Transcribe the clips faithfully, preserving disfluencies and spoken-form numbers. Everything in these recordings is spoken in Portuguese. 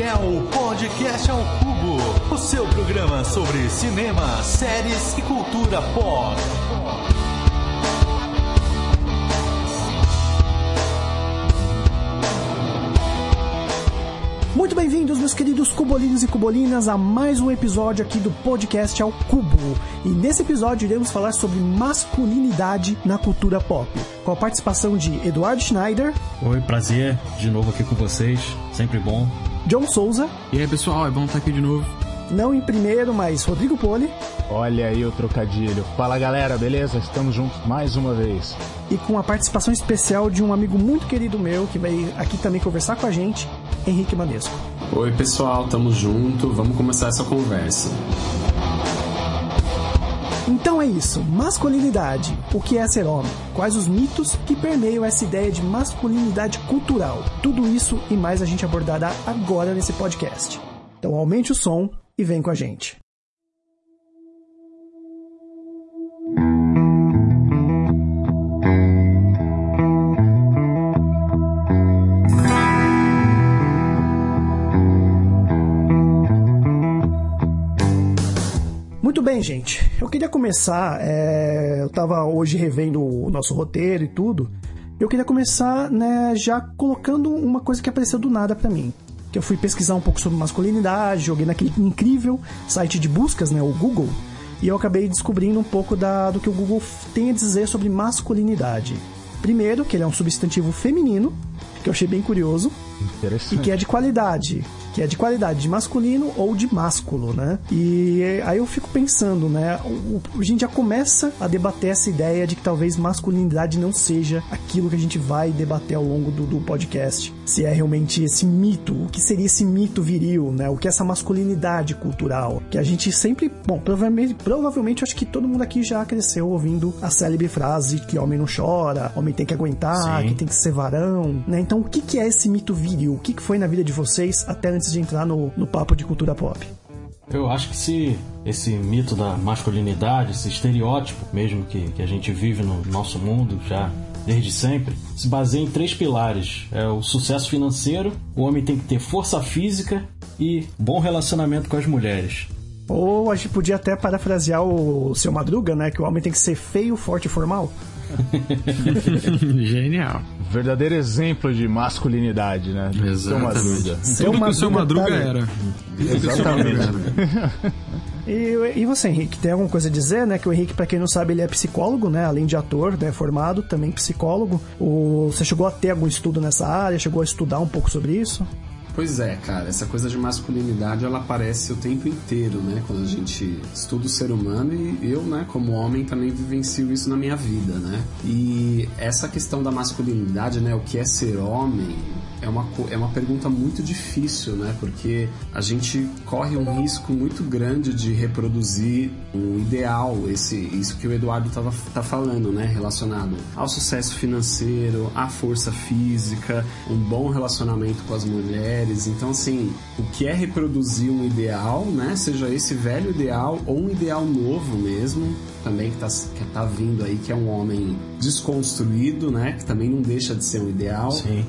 é o Podcast ao Cubo, o seu programa sobre cinema, séries e cultura pop. Muito bem-vindos, meus queridos cubolinos e cubolinas, a mais um episódio aqui do Podcast ao Cubo. E nesse episódio iremos falar sobre masculinidade na cultura pop, com a participação de Eduardo Schneider. Oi, prazer, de novo aqui com vocês, sempre bom. John Souza. E aí, pessoal, é bom estar aqui de novo. Não em primeiro, mas Rodrigo Poli. Olha aí o trocadilho. Fala, galera, beleza? Estamos juntos mais uma vez. E com a participação especial de um amigo muito querido meu, que vai aqui também conversar com a gente, Henrique Manesco. Oi, pessoal, tamo junto, vamos começar essa conversa. Então é isso, masculinidade. O que é ser homem? Quais os mitos que permeiam essa ideia de masculinidade cultural? Tudo isso e mais a gente abordará agora nesse podcast. Então aumente o som e vem com a gente. Muito bem, gente. Eu queria começar, é... eu estava hoje revendo o nosso roteiro e tudo. Eu queria começar, né, já colocando uma coisa que apareceu do nada pra mim. Que eu fui pesquisar um pouco sobre masculinidade, joguei naquele incrível site de buscas, né, o Google, e eu acabei descobrindo um pouco da, do que o Google tem a dizer sobre masculinidade. Primeiro, que ele é um substantivo feminino, que eu achei bem curioso, e que é de qualidade, que é de qualidade de masculino ou de másculo, né? E aí eu fico pensando, né? A gente já começa a debater essa ideia de que talvez masculinidade não seja aquilo que a gente vai debater ao longo do, do podcast. Se é realmente esse mito, o que seria esse mito viril, né? O que é essa masculinidade cultural? Que a gente sempre, bom, provavelmente, provavelmente eu acho que todo mundo aqui já cresceu ouvindo a célebre frase que homem não chora, homem tem que aguentar, Sim. que tem que ser varão, né? Então o que, que é esse mito viril? O que, que foi na vida de vocês até antes de entrar no, no papo de cultura pop? Eu acho que se esse mito da masculinidade, esse estereótipo mesmo que, que a gente vive no nosso mundo já desde sempre, se baseia em três pilares. É o sucesso financeiro, o homem tem que ter força física e bom relacionamento com as mulheres. Ou a gente podia até parafrasear o Seu Madruga, né? Que o homem tem que ser feio, forte e formal. Genial. Verdadeiro exemplo de masculinidade, né? Exatamente. Tudo que o Seu Madruga tá era. Exatamente. E, e você, Henrique, tem alguma coisa a dizer, né? Que o Henrique, pra quem não sabe, ele é psicólogo, né? Além de ator, né? Formado, também psicólogo. O, você chegou a ter algum estudo nessa área? Chegou a estudar um pouco sobre isso? Pois é, cara, essa coisa de masculinidade, ela aparece o tempo inteiro, né, quando a gente estuda o ser humano, e eu, né, como homem, também vivencio isso na minha vida, né, e essa questão da masculinidade, né, o que é ser homem, é uma, é uma pergunta muito difícil, né, porque a gente corre um risco muito grande de reproduzir um ideal, esse, isso que o Eduardo tava, tá falando, né, relacionado ao sucesso financeiro, à força física, um bom relacionamento com as mulheres. Então, assim, o que é reproduzir um ideal, né? Seja esse velho ideal ou um ideal novo mesmo, também que tá, que tá vindo aí, que é um homem desconstruído, né? Que também não deixa de ser um ideal. Sim.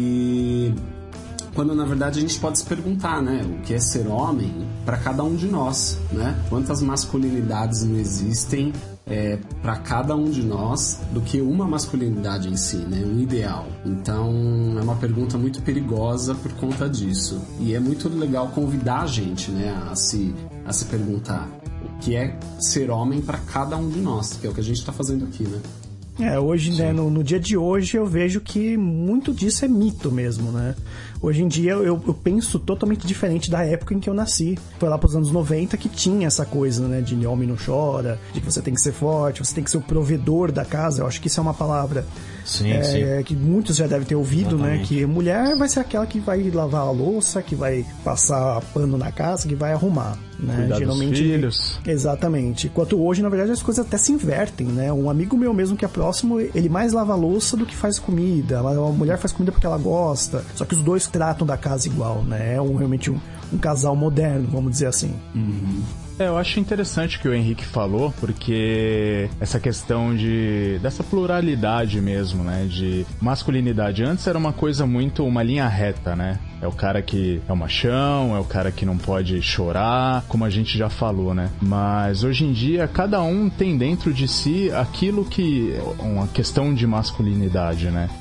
E quando, na verdade, a gente pode se perguntar, né? O que é ser homem para cada um de nós, né? Quantas masculinidades não existem É, para cada um de nós do que uma masculinidade em si, né? Um ideal. Então é uma pergunta muito perigosa por conta disso, e é muito legal convidar a gente, né, a se, a se perguntar o que é ser homem para cada um de nós, que é o que a gente está fazendo aqui, né? É, hoje, né, no, no dia de hoje eu vejo que muito disso é mito mesmo, né? Hoje em dia eu, eu penso totalmente diferente da época em que eu nasci. Foi lá pros anos noventa que tinha essa coisa, né, de homem não chora, de que você tem que ser forte, você tem que ser o provedor da casa. Eu acho que isso é uma palavra sim, é, sim. que muitos já devem ter ouvido, Exatamente. né? Que mulher vai ser aquela que vai lavar a louça, que vai passar pano na casa, que vai arrumar, né? Cuidar Geralmente, dos filhos. Exatamente. Enquanto hoje, na verdade, as coisas até se invertem, né? Um amigo meu mesmo que é próximo, ele mais lava a louça do que faz comida. A mulher faz comida porque ela gosta. Só que os dois tratam da casa igual, né? É um, realmente um, um casal moderno, vamos dizer assim. Uhum. É, eu acho interessante o que o Henrique falou, porque essa questão de dessa pluralidade mesmo, né, de masculinidade. Antes era uma coisa muito, uma linha reta, né? É o cara que é o machão, é o cara que não pode chorar, como a gente já falou, né? Mas hoje em dia, cada um tem dentro de si aquilo que é uma questão de masculinidade, né?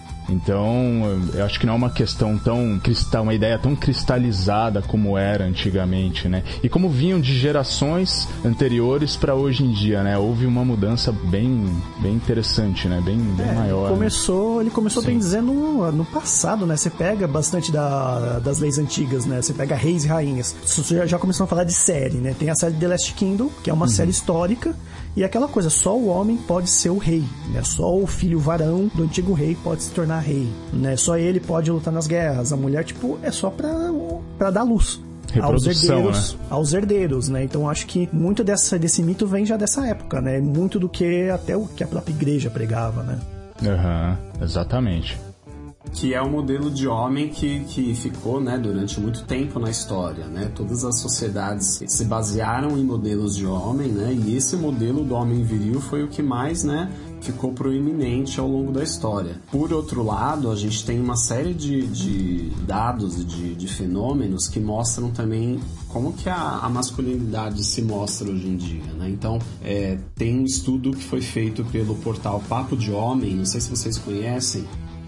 Então, eu acho que não é uma questão tão cristal, uma ideia tão cristalizada como era antigamente, né? E como vinham de gerações anteriores para hoje em dia, né? Houve uma mudança bem, bem interessante, né? Bem, bem é, maior. Ele começou, né? ele começou bem dizendo no, no passado, né? Você pega bastante da, das leis antigas, né? Você pega reis e rainhas. Você já, já começou a falar de série, né? Tem a série The Last Kingdom, que é uma uhum. série histórica. E aquela coisa, só o homem pode ser o rei, né? Só o filho varão do antigo rei pode se tornar rei, né? Só ele pode lutar nas guerras. A mulher, tipo, é só pra, pra dar luz. Aos herdeiros, né? aos herdeiros, né? Então acho que muito dessa, desse mito vem já dessa época, né? Muito do que até o que a própria igreja pregava, né? Aham, uhum, exatamente. Que é o modelo de homem que, que ficou, né, durante muito tempo na história, né? Todas as sociedades se basearam em modelos de homem, né? E esse modelo do homem viril foi o que mais, né, ficou proeminente ao longo da história. Por outro lado, a gente tem uma série de, de dados e de, de fenômenos que mostram também como que a, a masculinidade se mostra hoje em dia, né? Então, é, tem um estudo que foi feito pelo portal Papo de Homem, não sei se vocês conhecem,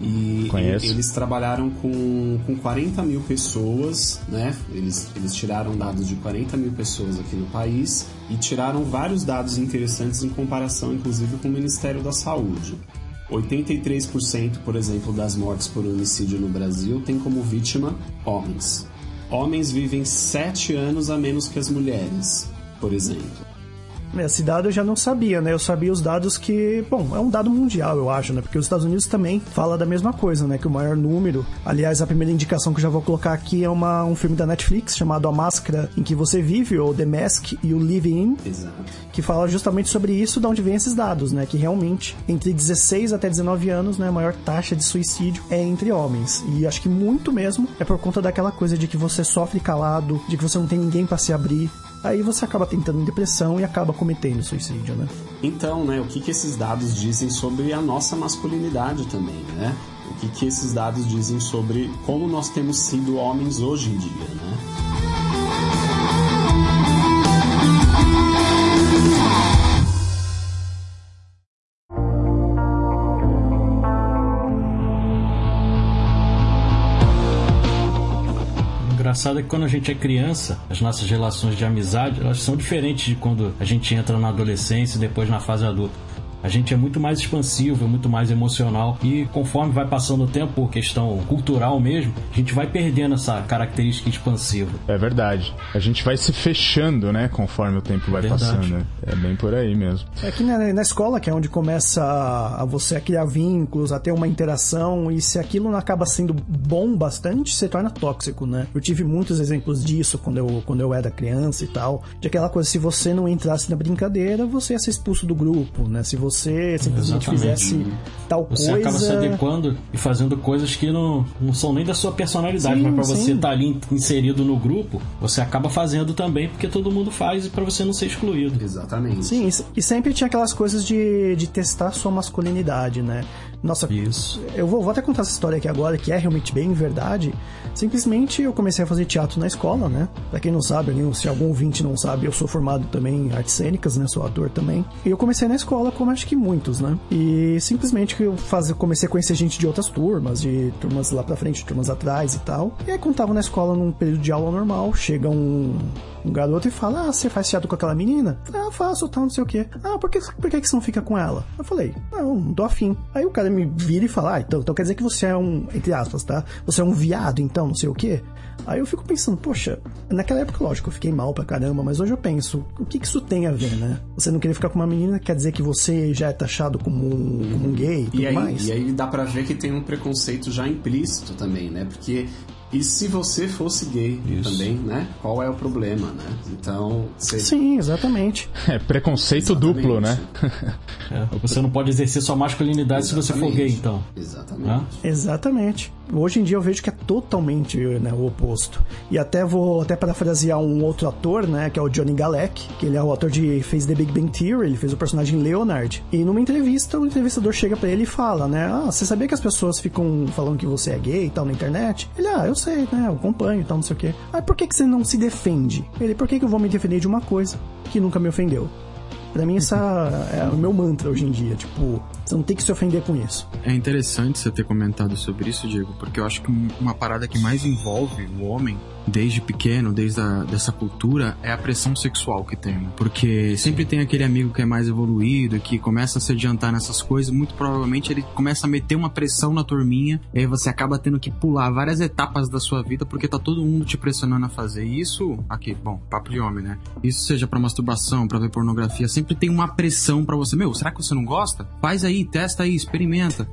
e Conheço. eles trabalharam com, com quarenta mil pessoas, né? Eles, eles tiraram dados de quarenta mil pessoas aqui no país e tiraram vários dados interessantes em comparação, inclusive, com o Ministério da Saúde. oitenta e três por cento, por exemplo, das mortes por homicídio no Brasil tem como vítima homens. Homens vivem sete anos a menos que as mulheres, por exemplo. Esse dado eu já não sabia, né? Eu sabia os dados que... Bom, é um dado mundial, eu acho, né? Porque os Estados Unidos também fala da mesma coisa, né? Que o maior número... Aliás, a primeira indicação que eu já vou colocar aqui é uma, um filme da Netflix chamado A Máscara em que Você Vive, ou The Mask You Live In. Exato. Que fala justamente sobre isso, de onde vem esses dados, né? Que realmente, entre dezesseis até dezenove anos, né? A maior taxa de suicídio é entre homens. E acho que muito mesmo é por conta daquela coisa de que você sofre calado, de que você não tem ninguém pra se abrir. Aí você acaba tentando em depressão e acaba cometendo suicídio, né? Então, né, o que, que esses dados dizem sobre a nossa masculinidade também, né? O que, que esses dados dizem sobre como nós temos sido homens hoje em dia, né? Engraçado é que quando a gente é criança, as nossas relações de amizade, elas são diferentes de quando a gente entra na adolescência e depois na fase adulta. A gente é muito mais expansivo, é muito mais emocional e conforme vai passando o tempo, por questão cultural mesmo, a gente vai perdendo essa característica expansiva. É verdade. A gente vai se fechando, né, conforme o tempo vai verdade. passando. É bem por aí mesmo. É que na, na escola, que é onde começa a, a você a criar vínculos, a ter uma interação, e se aquilo não acaba sendo bom bastante, se torna tóxico, né? Eu tive muitos exemplos disso quando eu, quando eu era criança e tal, de aquela coisa, se você não entrasse na brincadeira, você ia ser expulso do grupo, né? Se você você simplesmente Exatamente. fizesse tal você coisa... Você acaba se adequando e fazendo coisas que não, não são nem da sua personalidade, sim, mas pra você estar tá ali inserido no grupo, você acaba fazendo também, porque todo mundo faz e pra você não ser excluído. Exatamente. Sim, e sempre tinha aquelas coisas de, de testar sua masculinidade, né? Nossa, Isso. eu vou, vou até contar essa história aqui agora, que é realmente bem verdade. Simplesmente eu comecei a fazer teatro na escola, né? Pra quem não sabe, se algum ouvinte não sabe, eu sou formado também em artes cênicas, né? Sou ator também. E eu comecei na escola, como acho que muitos, né? E simplesmente eu faz, comecei a conhecer gente de outras turmas, de turmas lá pra frente, turmas atrás e tal. E aí quando tava na escola, num período de aula normal, chega um... um garoto e fala, ah, você faz teatro com aquela menina? Eu falei, ah, faço, tal, não sei o quê. Ah, por que, por que você não fica com ela? Eu falei, não, não tô afim. Aí o cara me vira e fala, ah, então, então quer dizer que você é um, entre aspas, tá? Você é um viado, então, não sei o quê. Aí eu fico pensando, poxa, naquela época, lógico, eu fiquei mal pra caramba, mas hoje eu penso, o que que isso tem a ver, né? Você não querer ficar com uma menina quer dizer que você já é taxado como um, como um gay e tudo e aí, mais? E aí dá pra ver que tem um preconceito já implícito também, né? Porque E se você fosse gay Isso. também, né? Qual é o problema, né? Então... Você... Sim, exatamente. É preconceito exatamente. duplo, né? É, você não pode exercer sua masculinidade exatamente. se você for gay, então. Exatamente. É? Exatamente. Hoje em dia eu vejo que é totalmente, né, o oposto. E até vou até parafrasear um outro ator, né? Que é o Johnny Galecki, que ele é o ator de... fez The Big Bang Theory, ele fez o personagem Leonard. E numa entrevista, o entrevistador chega pra ele e fala, né? Ah, você sabia que as pessoas ficam falando que você é gay e tal na internet? Ele, ah, eu sei, né? Eu acompanho e tal, não sei o quê. Ah, por que que você não se defende? Ele, por que que eu vou me defender de uma coisa que nunca me ofendeu? Pra mim, essa é o meu mantra hoje em dia. Tipo, você não tem que se ofender com isso. É interessante você ter comentado sobre isso, Diego, porque eu acho que uma parada que mais envolve o homem desde pequeno, desde a, dessa cultura, é a pressão sexual que tem. Porque sempre tem aquele amigo que é mais evoluído, que começa a se adiantar nessas coisas, muito provavelmente ele começa a meter uma pressão na turminha, e aí você acaba tendo que pular várias etapas da sua vida, porque tá todo mundo te pressionando a fazer isso. Aqui, bom, papo de homem, né? Isso seja pra masturbação, pra ver pornografia, sempre tem uma pressão pra você. Meu, será que você não gosta? Faz aí, testa aí, experimenta.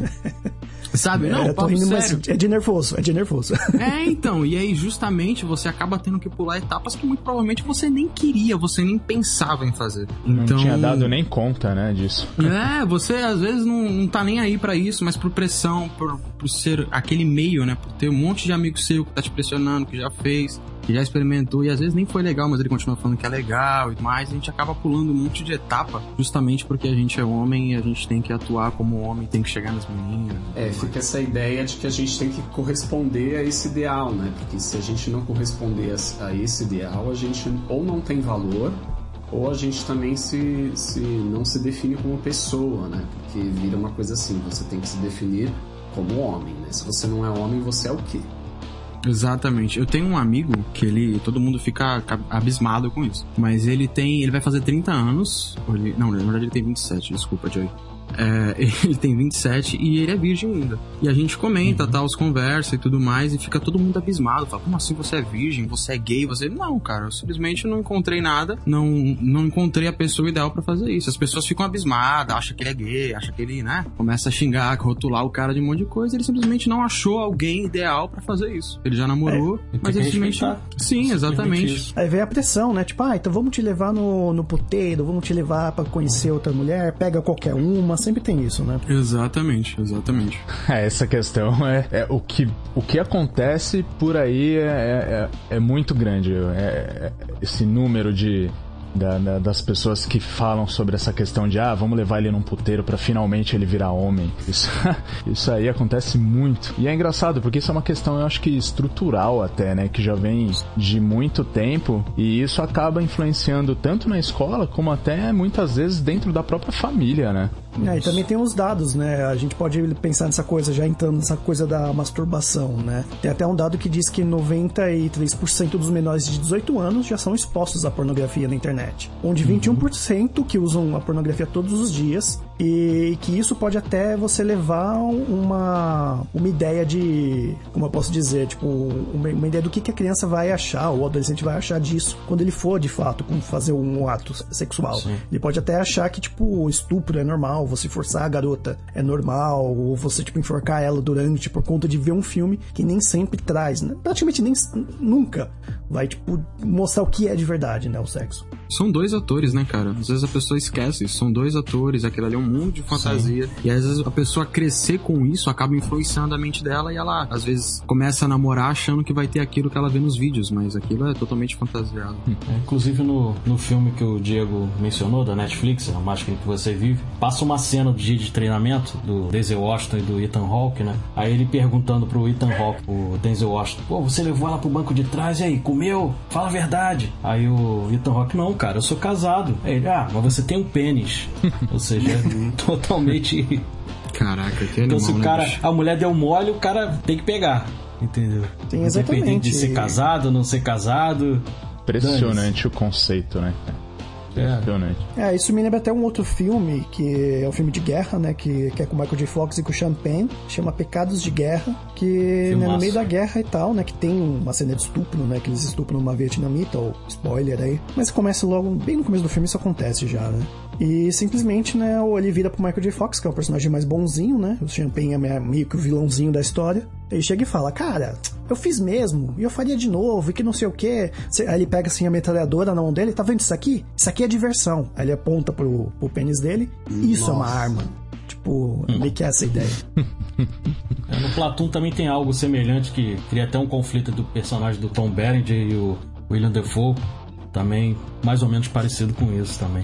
Sabe? É, não, eu tô rindo, sério. Mas é de nervoso, é de nervoso. É, então, e aí justamente você acaba tendo que pular etapas que muito provavelmente você nem queria, você nem pensava em fazer. Então, não tinha dado nem conta, né, disso. É, você às vezes não, não tá nem aí pra isso, mas por pressão, por, por ser aquele meio, né, por ter um monte de amigo seu que tá te pressionando, que já fez, que já experimentou, e às vezes nem foi legal, mas ele continua falando que é legal e mais, a gente acaba pulando um monte de etapa, justamente porque a gente é homem e a gente tem que atuar como homem, tem que chegar nas meninas. É, fica essa ideia de que a gente tem que corresponder a esse ideal, né? Porque se a gente não corresponder a, a esse ideal, a gente ou não tem valor, ou a gente também se, se não se define como pessoa, né? Porque vira uma coisa assim, você tem que se definir como homem, né? Se você não é homem, você é o quê? Exatamente. Eu tenho um amigo que ele... Todo mundo fica abismado com isso. Mas ele tem... Ele vai fazer trinta anos... Ele, não, na verdade ele tem vinte e sete, desculpa, Joey. É, ele tem vinte e sete e ele é virgem ainda. E a gente comenta, uhum. tá, os conversa e tudo mais, e fica todo mundo abismado. Fala, como assim você é virgem? Você é gay? Você... Não, cara, eu simplesmente não encontrei nada. Não, não encontrei a pessoa ideal pra fazer isso. As pessoas ficam abismadas, acham que ele é gay, acham que ele, né, começa a xingar, rotular o cara de um monte de coisa. Ele simplesmente não achou alguém ideal pra fazer isso. Ele já namorou, é, mas ele simplesmente... Sim, exatamente. Aí vem a pressão, né? Tipo, ah, então vamos te levar no, no puteiro, vamos te levar pra conhecer outra mulher, pega qualquer uma. Sempre tem isso, né? Exatamente, exatamente. É, essa questão é, é o, que, o que acontece por aí é, é, é muito grande. É, é, esse número de... Da, da, das pessoas que falam sobre essa questão de ah, vamos levar ele num puteiro pra finalmente ele virar homem. Isso, isso aí acontece muito. E é engraçado, porque isso é uma questão, eu acho que estrutural até, né? Que já vem de muito tempo, e isso acaba influenciando tanto na escola, como até muitas vezes dentro da própria família, né? É, e também tem os dados, né? A gente pode pensar nessa coisa, já entrando nessa coisa da masturbação, né? Tem até um dado que diz que noventa e três por cento dos menores de dezoito anos já são expostos à pornografia na internet. Onde vinte e um por cento que usam a pornografia todos os dias, e que isso pode até você levar uma, uma ideia de... Como eu posso dizer? Tipo, uma, uma ideia do que, que a criança vai achar, ou o adolescente vai achar disso, quando ele for, de fato, fazer um ato sexual. Sim. Ele pode até achar que, tipo, estupro é normal, você forçar a garota é normal, ou você, tipo, enforcar ela durante, por conta de ver um filme que nem sempre traz, né? Praticamente nem, nunca vai, tipo, mostrar o que é de verdade, né, o sexo. São dois atores, né, cara? Às vezes a pessoa esquece, são dois atores, aquilo ali é um mundo de fantasia. Sim. E às vezes a pessoa crescer com isso acaba influenciando a mente dela, e ela, às vezes, começa a namorar achando que vai ter aquilo que ela vê nos vídeos, mas aquilo é totalmente fantasiado. É, inclusive no, no filme que o Diego mencionou, da Netflix, A Máscara que Você Vive, passa uma cena do dia de treinamento do Denzel Washington e do Ethan Hawke, né? Aí ele perguntando pro Ethan Hawke, o Denzel Washington, pô, você levou ela pro banco de trás, e aí, comeu? Fala a verdade. Aí o Ethan Hawke, não, cara, eu sou casado. Aí ele, ah, mas você tem um pênis. Ou seja, é totalmente... Caraca, que animal, então se o cara, né, a mulher deu mole, o cara tem que pegar. Entendeu? Sim, exatamente. Independente de ser casado, não ser casado. Impressionante o conceito, né? É. é, isso me lembra até um outro filme, que é um filme de guerra, né, que, que é com o Michael J. Fox e com o Sean Penn, chama Pecados de Guerra, que né, no meio da guerra e tal, né, que tem uma cena de estupro, né, que eles estupram uma vietnamita, ou spoiler aí, mas começa logo, bem no começo do filme isso acontece já, né. E simplesmente, né, ele vira pro Michael J. Fox, que é o personagem mais bonzinho, né? O Champagne é meio que o vilãozinho da história. Ele chega e fala, cara, eu fiz mesmo, e eu faria de novo, e que não sei o quê. Aí ele pega assim a metralhadora na mão dele, tá vendo isso aqui? Isso aqui é diversão. Aí ele aponta pro, pro pênis dele, isso Nossa. é uma arma. Tipo, meio que essa a ideia. É, no Platoon também tem algo semelhante, que cria até um conflito do personagem do Tom Berenger e o William Dafoe. Também mais ou menos parecido com isso também.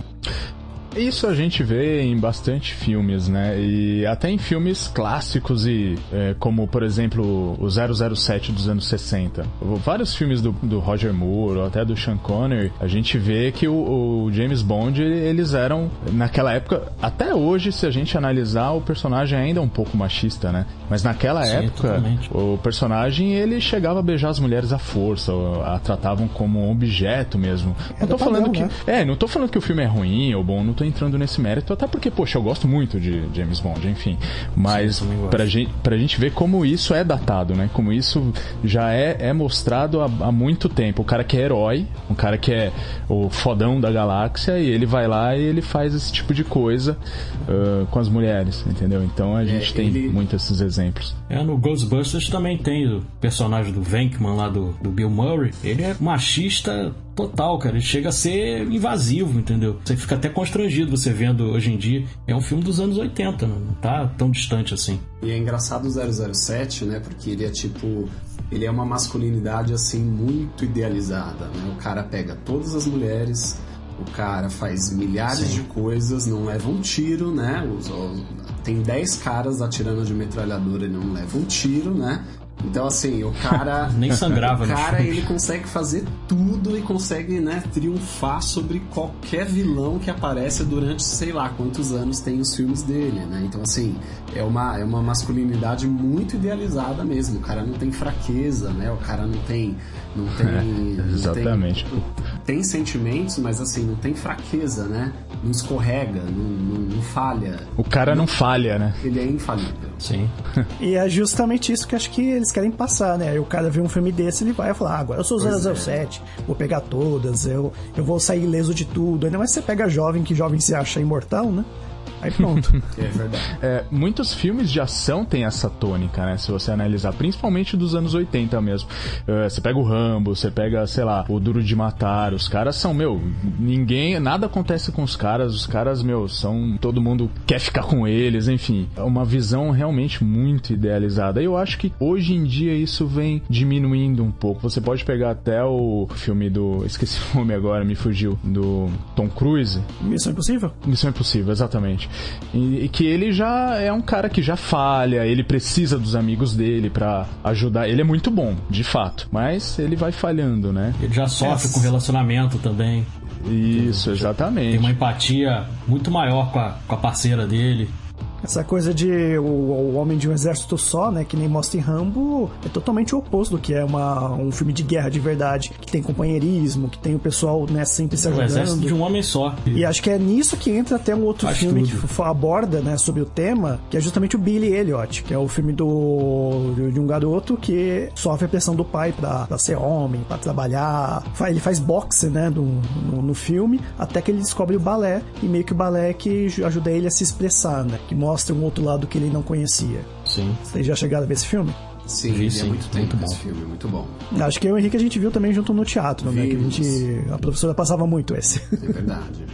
Isso a gente vê em bastante filmes, né? E até em filmes clássicos, e é, como, por exemplo, o zero zero sete dos anos sessenta. Vários filmes do, do Roger Moore, ou até do Sean Connery, a gente vê que o, o James Bond, eles eram, naquela época, até hoje, se a gente analisar, o personagem ainda é um pouco machista, né? Mas naquela Sim, época, totalmente. O personagem, ele chegava a beijar as mulheres à força, a tratavam como um objeto mesmo. Não tô falando que... É, não tô falando que o filme é ruim ou bom, não tô entrando nesse mérito, até porque, poxa, eu gosto muito de James Bond, enfim. Mas Sim, pra, gente, pra gente ver como isso é datado, né? Como isso já é, é mostrado há, há muito tempo. O cara que é herói, um cara que é o fodão da galáxia, e ele vai lá e ele faz esse tipo de coisa uh, com as mulheres, entendeu? Então a gente é, tem ele... muitos esses exemplos. É, no Ghostbusters também tem o personagem do Venkman lá, do, do Bill Murray. Ele é machista total, cara. Ele chega a ser invasivo, entendeu? Você fica até constrangido você vendo hoje em dia. É um filme dos anos oitenta, não tá tão distante assim. E é engraçado o zero zero sete, né? Porque ele é tipo... Ele é uma masculinidade, assim, muito idealizada, né? O cara pega todas as mulheres, o cara faz milhares Sim. de coisas, não leva um tiro, né? Os, os, tem dez caras atirando de metralhadora e não leva um tiro, né? Então, assim, o cara... Nem sangrava. O cara, ele consegue fazer tudo e consegue, né, triunfar sobre qualquer vilão que aparece durante, sei lá, quantos anos tem os filmes dele, né? Então, assim, é uma, é uma masculinidade muito idealizada mesmo. O cara não tem fraqueza, né? O cara não tem... Não tem... É, exatamente. Não tem, tem sentimentos, mas, assim, não tem fraqueza, né? Não escorrega, não, não, não falha. O cara não, não falha, né? Ele é infalível. Sim. E é justamente isso que acho que eles querem passar, né? Aí o cara vê um filme desse, ele vai falar, ah, agora eu sou o zero zero sete, é. vou pegar todas, eu, eu vou sair ileso de tudo. Ainda mais você pega jovem, que jovem se acha imortal, né? Aí pronto. É verdade. É, muitos filmes de ação têm essa tônica, né? Se você analisar, principalmente dos anos oitenta mesmo. Uh, você pega o Rambo, você pega, sei lá, o Duro de Matar. Os caras são, meu, ninguém, nada acontece com os caras. Os caras, meu, são, todo mundo quer ficar com eles, enfim. É uma visão realmente muito idealizada. E eu acho que hoje em dia isso vem diminuindo um pouco. Você pode pegar até o filme do, esqueci o nome agora, me fugiu, do Tom Cruise. Missão Impossível? Missão Impossível, exatamente. E, e que ele já é um cara que já falha, ele precisa dos amigos dele pra ajudar. Ele é muito bom, de fato, mas ele vai falhando, né? Ele já sofre é. com relacionamento também. Isso, exatamente. Tem uma empatia muito maior com a, com a parceira dele. Essa coisa de o, o homem de um exército só, né, que nem mostra em Rambo, é totalmente o oposto do que é uma, um filme de guerra de verdade, que tem companheirismo, que tem o pessoal, né, sempre se ajudando. O exército de um homem só. E acho que é nisso que entra até um outro Faz filme tudo. que aborda, né, sobre o tema, que é justamente o Billy Elliot, que é o filme do, de um garoto que sofre a pressão do pai pra, pra ser homem, pra trabalhar. Ele faz boxe, né, do, no, no filme, até que ele descobre o balé, e meio que o balé que ajuda ele a se expressar, né, que mostra um outro lado que ele não conhecia. Sim. Vocês já chegaram a ver esse filme? Sim, vi, sim. É muito tempo muito bom. Esse filme, muito bom. Acho que eu e o Henrique a gente viu também junto no teatro, né? Que a, gente, a professora passava muito esse. É verdade.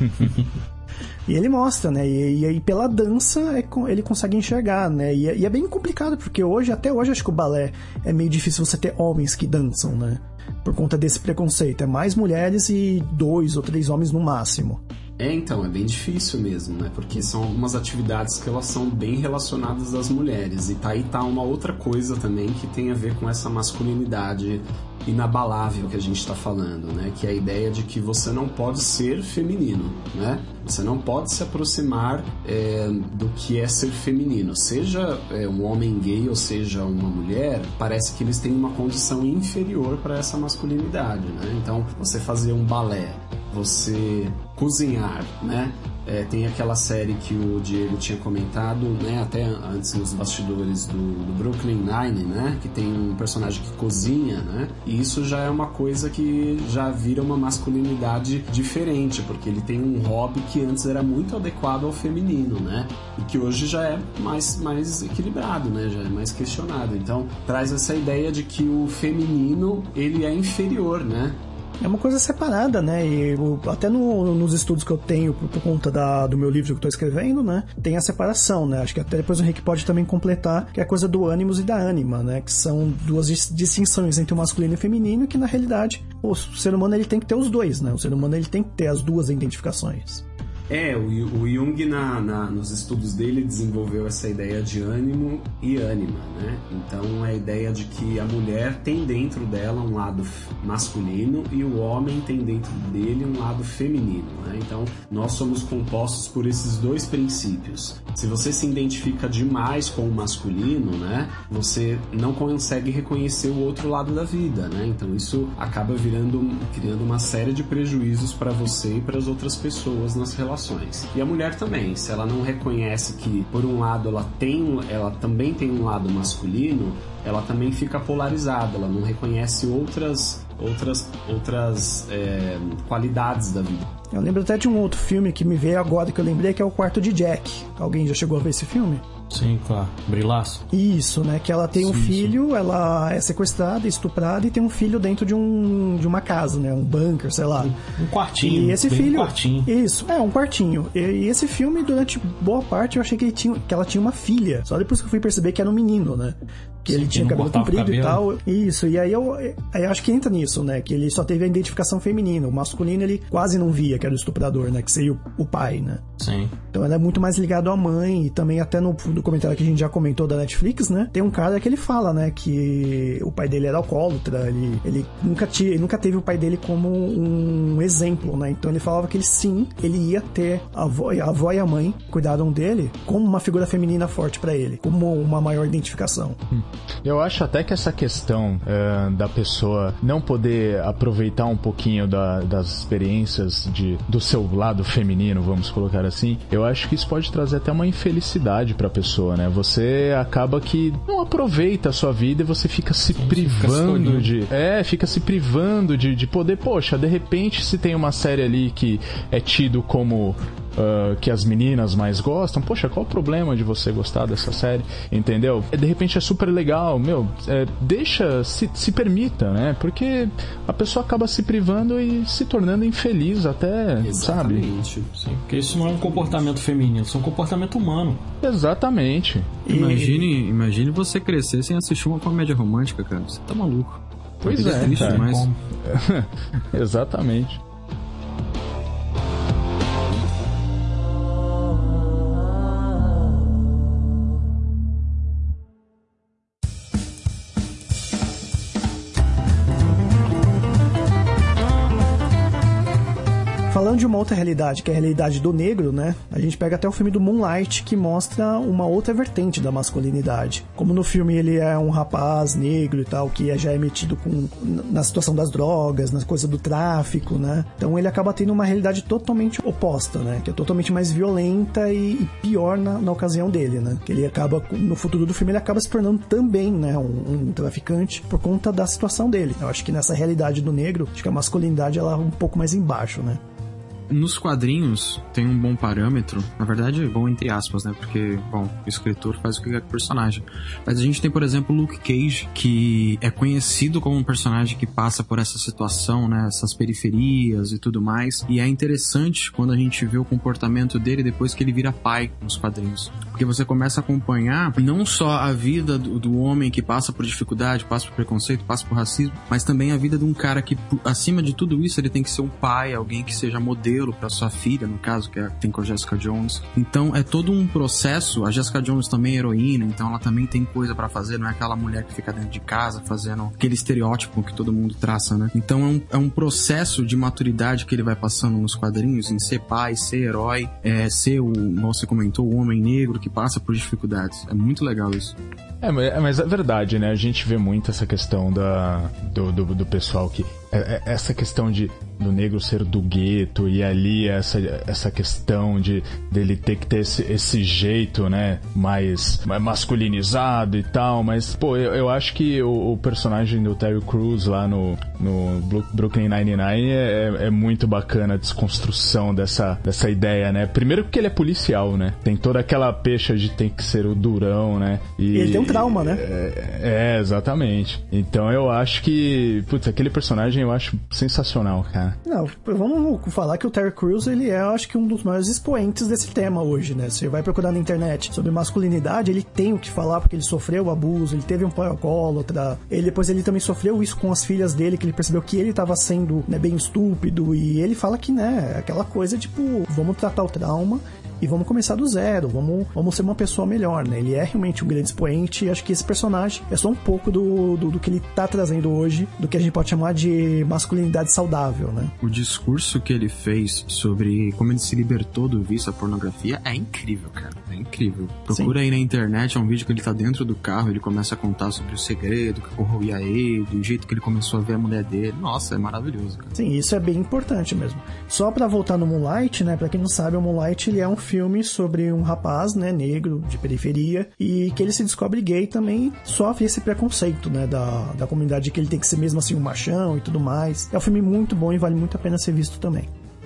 E ele mostra, né? E aí pela dança é, ele consegue enxergar, né? E é, e é bem complicado, porque hoje, até hoje, acho que o balé é meio difícil você ter homens que dançam, né? Por conta desse preconceito. É mais mulheres e dois ou três homens no máximo. É, então, é bem difícil mesmo, né? Porque são algumas atividades que elas são bem relacionadas às mulheres. E tá aí tá uma outra coisa também que tem a ver com essa masculinidade inabalável que a gente está falando, né? Que é a ideia de que você não pode ser feminino, né? Você não pode se aproximar é, do que é ser feminino. Seja é, um homem gay ou seja uma mulher, parece que eles têm uma condição inferior para essa masculinidade, né? Então, você fazer um balé você cozinhar, né? É, tem aquela série que o Diego tinha comentado, né, até antes nos bastidores do, do Brooklyn Nine, né, que tem um personagem que cozinha, né, e isso já é uma coisa que já vira uma masculinidade diferente, porque ele tem um hobby que antes era muito adequado ao feminino, né, e que hoje já é mais, mais equilibrado, né, já é mais questionado. Então traz essa ideia de que o feminino ele é inferior, né. É uma coisa separada, né? E eu, até no, nos estudos que eu tenho por, por conta da, do meu livro que eu estou escrevendo, né? Tem a separação, né? Acho que até depois o Henrique pode também completar, que é a coisa do ânimos e da ânima, né? Que são duas distinções entre o masculino e o feminino, e que na realidade o ser humano ele tem que ter os dois, né? O ser humano ele tem que ter as duas identificações. É, o, o Jung na, na, nos estudos dele desenvolveu essa ideia de ânimo e ânima, né? Então a ideia de que a mulher tem dentro dela um lado masculino e o homem tem dentro dele um lado feminino, né? Então nós somos compostos por esses dois princípios. Se você se identifica demais com o masculino, né? Você não consegue reconhecer o outro lado da vida, né? Então isso acaba virando, criando uma série de prejuízos para você e para as outras pessoas nas relações. E a mulher também, se ela não reconhece que, por um lado, ela, tem, ela também tem um lado masculino, ela também fica polarizada, ela não reconhece outras, outras, outras é, qualidades da vida. Eu lembro até de um outro filme que me veio agora, que eu lembrei, que é O Quarto de Jack. Alguém já chegou a ver esse filme? Sim, claro. Brilaço. Isso, né? Que ela tem um sim, filho, sim. Ela é sequestrada, estuprada e tem um filho dentro de, um, de uma casa, né? Um bunker, sei lá. Um quartinho. E esse filho... Um quartinho. Isso, é, um quartinho. E, e esse filme, durante boa parte, eu achei que, ele tinha, que ela tinha uma filha. Só depois que eu fui perceber que era um menino, né? Que sim, ele tinha cabelo comprido cabelo. e tal. Isso, e aí eu, aí eu acho que entra nisso, né? Que ele só teve a identificação feminina. O masculino ele quase não via, que era o estuprador, né? Que seria o, o pai, né? Sim. Então ele é muito mais ligado à mãe. E também até no documentário que a gente já comentou da Netflix, né? Tem um cara que ele fala, né? Que o pai dele era alcoólatra. Ele, ele, nunca, tinha, ele nunca teve o pai dele como um exemplo, né? Então ele falava que ele sim, ele ia ter a avó, a avó e a mãe cuidaram dele como uma figura feminina forte pra ele. Como uma maior identificação. Hum. Eu acho até que essa questão uh, da pessoa não poder aproveitar um pouquinho da, das experiências de, do seu lado feminino, vamos colocar assim, eu acho que isso pode trazer até uma infelicidade pra pessoa, né? Você acaba que não aproveita a sua vida e você fica se Sim, privando fica de... É, fica se privando de, de poder, poxa, de repente se tem uma série ali que é tido como... Uh, que as meninas mais gostam, poxa, qual o problema de você gostar dessa série, entendeu? De repente é super legal, meu, é, deixa, se, se permita, né? Porque a pessoa acaba se privando e se tornando infeliz até, Exatamente. sabe? Sim, porque isso não é um comportamento feminino, isso é um comportamento humano. Exatamente. Imagine, imagine você crescer sem assistir uma comédia romântica, cara, você tá maluco. Pois é, triste cara. demais. Exatamente. Falando de uma outra realidade, que é a realidade do negro, né? A gente pega até o filme do Moonlight, que mostra uma outra vertente da masculinidade. Como no filme ele é um rapaz negro e tal, que já é metido com, na situação das drogas, nas coisas do tráfico, né? Então ele acaba tendo uma realidade totalmente oposta, né? Que é totalmente mais violenta e, e pior na, na ocasião dele, né? Que ele acaba, no futuro do filme, ele acaba se tornando também, né? Um, um traficante por conta da situação dele. Eu acho que nessa realidade do negro, acho que a masculinidade ela é um pouco mais embaixo, né? Nos quadrinhos tem um bom parâmetro, na verdade bom entre aspas, né, porque, bom, o escritor faz o que quer com o personagem, mas a gente tem, por exemplo, Luke Cage, que é conhecido como um personagem que passa por essa situação, né, essas periferias e tudo mais, e é interessante quando a gente vê o comportamento dele depois que ele vira pai nos quadrinhos, porque você começa a acompanhar não só a vida do, do homem que passa por dificuldade, passa por preconceito, passa por racismo, mas também a vida de um cara que, acima de tudo isso, ele tem que ser um pai, alguém que seja modelo para sua filha, no caso, que é, tem com a Jessica Jones. Então é todo um processo. A Jessica Jones também é heroína, então ela também tem coisa para fazer, não é aquela mulher que fica dentro de casa fazendo aquele estereótipo que todo mundo traça, né? Então é um, é um processo de maturidade que ele vai passando nos quadrinhos, em ser pai, ser herói, é, ser o, como você comentou, o homem negro que passa por dificuldades. É muito legal isso. É, mas é verdade, né? A gente vê muito essa questão da, do, do, do pessoal que essa questão de do negro ser do gueto e ali essa, essa questão de dele ter que ter esse, esse jeito, né, mais, mais masculinizado e tal, mas, pô, eu, eu acho que o, o personagem do Terry Crews lá no, no Brooklyn Nine-Nine é, é muito bacana a desconstrução dessa, dessa ideia, né? Primeiro porque ele é policial, né? Tem toda aquela pecha de tem que ser o durão, né? E ele tem um trauma, né? É, é, exatamente. Então eu acho que, putz, aquele personagem eu acho sensacional, cara. Não, vamos falar que o Terry Crews, ele é, acho que um dos maiores expoentes desse tema hoje, né? Você vai procurar na internet sobre masculinidade, ele tem o que falar porque ele sofreu abuso, ele teve um pai alcoólatra, ele, depois ele também sofreu isso com as filhas dele, que ele percebeu que ele estava sendo, né, bem estúpido, e ele fala que, né, aquela coisa, tipo, vamos tratar o trauma e vamos começar do zero, vamos, vamos ser uma pessoa melhor, né? Ele é realmente um grande expoente, e acho que esse personagem é só um pouco do, do, do que ele tá trazendo hoje, do que a gente pode chamar de masculinidade saudável, né? O discurso que ele fez sobre como ele se libertou do vício à pornografia é incrível, cara. É incrível. Procura Sim. aí na internet, é um vídeo que ele tá dentro do carro, ele começa a contar sobre o segredo que corroía ele, do jeito que ele começou a ver a mulher dele. Nossa, é maravilhoso, cara. Sim, isso é bem importante mesmo. Só pra voltar no Moonlight, né? Pra quem não sabe, o Moonlight, ele é um filme sobre um rapaz, né, negro, de periferia, e que ele se descobre gay também e sofre esse preconceito, né, da, da comunidade, que ele tem que ser mesmo assim um machão e tudo mais. É um filme muito bom e vale muito a pena ser visto também.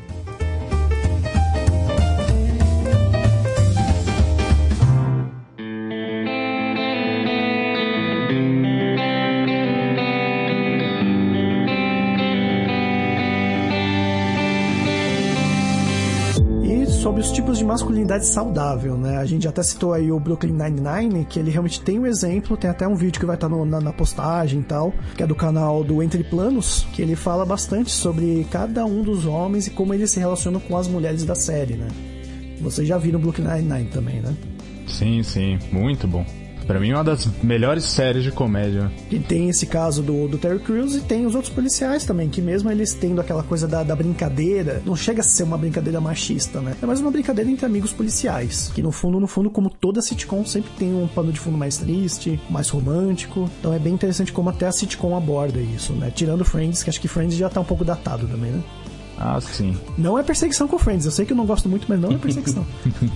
Sobre os tipos de masculinidade saudável, né? A gente até citou aí o Brooklyn Nine-Nine, que ele realmente tem um exemplo, tem até um vídeo que vai estar no, na, na postagem e tal, que é do canal do Entre Planos, que ele fala bastante sobre cada um dos homens e como eles se relacionam com as mulheres da série, né? Vocês já viram Brooklyn Nine-Nine também, né? Sim, sim. Muito bom. Pra mim é uma das melhores séries de comédia. E tem esse caso do, do Terry Crews e tem os outros policiais também, que mesmo eles tendo aquela coisa da, da brincadeira, não chega a ser uma brincadeira machista, né? É mais uma brincadeira entre amigos policiais, que no fundo, no fundo, como toda sitcom, sempre tem um pano de fundo mais triste, mais romântico. Então é bem interessante como até a sitcom aborda isso, né? Tirando Friends, que acho que Friends já tá um pouco datado também, né? Ah, sim. Não é perseguição com Friends, eu sei que eu não gosto muito, mas não é perseguição.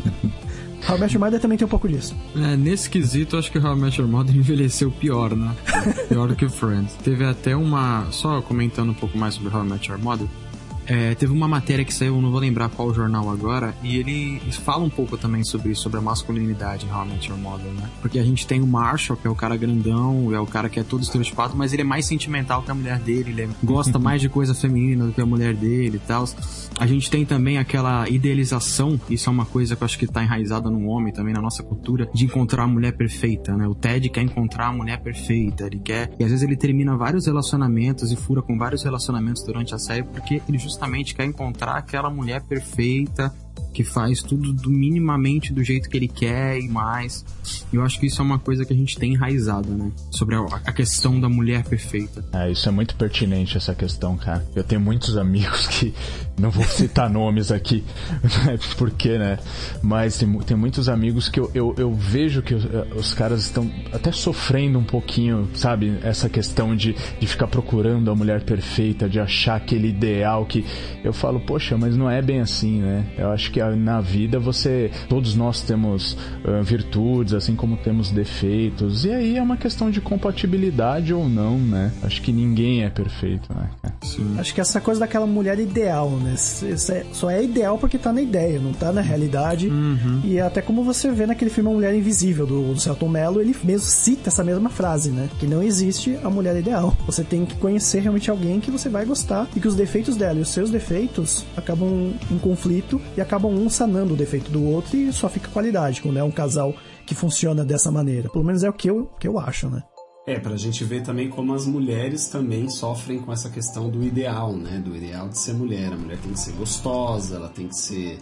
How I Met Your Mother também tem um pouco disso. É, nesse quesito, acho que How I Met Your Mother envelheceu pior, né? Pior do que Friends. Teve até uma... Só comentando um pouco mais sobre How I Met Your Mother, é, teve uma matéria que saiu, não vou lembrar qual jornal agora, e ele fala um pouco também sobre isso, sobre a masculinidade em How I Met Your Mother, né? Porque a gente tem o Marshall, que é o cara grandão, é o cara que é todo estereotipado, mas ele é mais sentimental que a mulher dele, ele gosta mais de coisa feminina do que a mulher dele e tal. A gente tem também aquela idealização, isso é uma coisa que eu acho que tá enraizada no homem também, na nossa cultura, de encontrar a mulher perfeita, né? O Ted quer encontrar a mulher perfeita, ele quer... E às vezes ele termina vários relacionamentos e fura com vários relacionamentos durante a série, porque ele justamente quer encontrar aquela mulher perfeita, que faz tudo do minimamente do jeito que ele quer e mais. Eu acho que isso é uma coisa que a gente tem enraizada, né? Sobre a, a questão da mulher perfeita. É, isso é muito pertinente, essa questão, cara. Eu tenho muitos amigos que... Não vou citar nomes aqui, né? Porque, né? Mas tem, tem muitos amigos que eu, eu, eu vejo que os, os caras estão até sofrendo um pouquinho, sabe? Essa questão de, de ficar procurando a mulher perfeita, de achar aquele ideal que... Eu falo, poxa, mas não é bem assim, né? Eu acho que na vida você... Todos nós temos uh, virtudes, assim como temos defeitos. E aí é uma questão de compatibilidade ou não, né? Acho que ninguém é perfeito, né? Sim. Acho que essa coisa daquela mulher ideal, né? Só é ideal porque tá na ideia, não tá na realidade. Uhum. E até como você vê naquele filme A Mulher Invisível, do, do Selton Mello, ele mesmo cita essa mesma frase, né? Que não existe a mulher ideal. Você tem que conhecer realmente alguém que você vai gostar e que os defeitos dela e os seus defeitos acabam em conflito e acabam um sanando o defeito do outro e só fica qualidade quando é um casal que funciona dessa maneira. Pelo menos é o que eu, que eu acho, né? É, pra gente ver também como as mulheres também sofrem com essa questão do ideal, né? Do ideal de ser mulher. A mulher tem que ser gostosa, ela tem que ser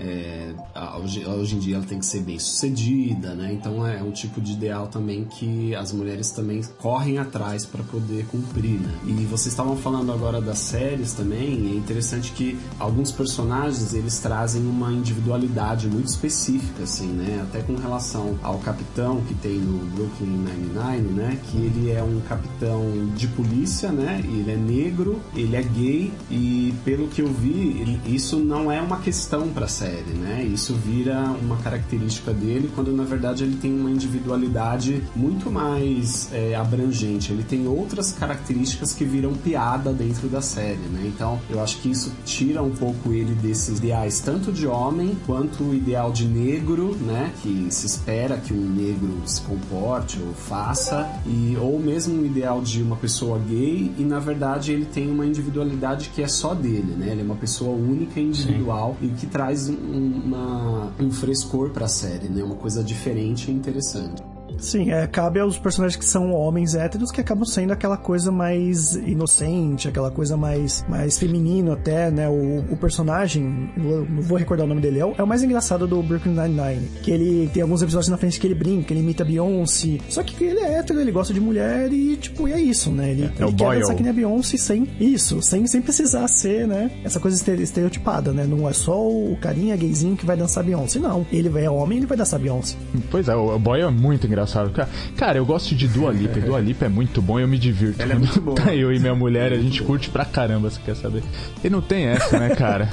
É, hoje, hoje em dia ela tem que ser bem sucedida, né? Então é um tipo de ideal também que as mulheres também correm atrás para poder cumprir, né? E vocês estavam falando agora das séries também, e é interessante que alguns personagens eles trazem uma individualidade muito específica, assim, né? Até com relação ao capitão que tem no Brooklyn Nine-Nine, né? Que ele é um capitão de polícia, né? Ele é negro, ele é gay e pelo que eu vi, ele, isso não é uma questão para a série, né? Isso vira uma característica dele, quando na verdade ele tem uma individualidade muito mais é, abrangente. Ele tem outras características que viram piada dentro da série, né? Então eu acho que isso tira um pouco ele desses ideais tanto de homem quanto o ideal de negro, né? Que se espera que um negro se comporte ou faça, e, ou mesmo o ideal de uma pessoa gay, e na verdade ele tem uma individualidade que é só dele, né? Ele é uma pessoa única e individual. Sim. E que traz um, uma, um frescor pra série, né? Uma coisa diferente e interessante. Sim, é, cabe aos personagens que são homens héteros que acabam sendo aquela coisa mais inocente, aquela coisa mais, mais feminino até, né? O, o personagem, eu não vou recordar o nome dele, é o, é o mais engraçado do Brooklyn Nine-Nine, que ele tem alguns episódios na frente que ele brinca, ele imita a Beyoncé, só que ele é hétero, ele gosta de mulher e, tipo, e é isso, né? Ele, é, ele é o quer Boyle. dançar que nem a Beyoncé sem isso, sem, sem precisar ser, né? Essa coisa estereotipada, né? Não é só o carinha gayzinho que vai dançar Beyoncé, não. Ele é homem, ele vai dançar Beyoncé. Pois é, o Boyle é muito engraçado. Cara, eu gosto de Dua Lipa. Dua Lipa é muito bom e eu me divirto. Ela é muito boa. Tá eu e minha mulher, a gente curte pra caramba, você quer saber? E não tem essa, né, cara?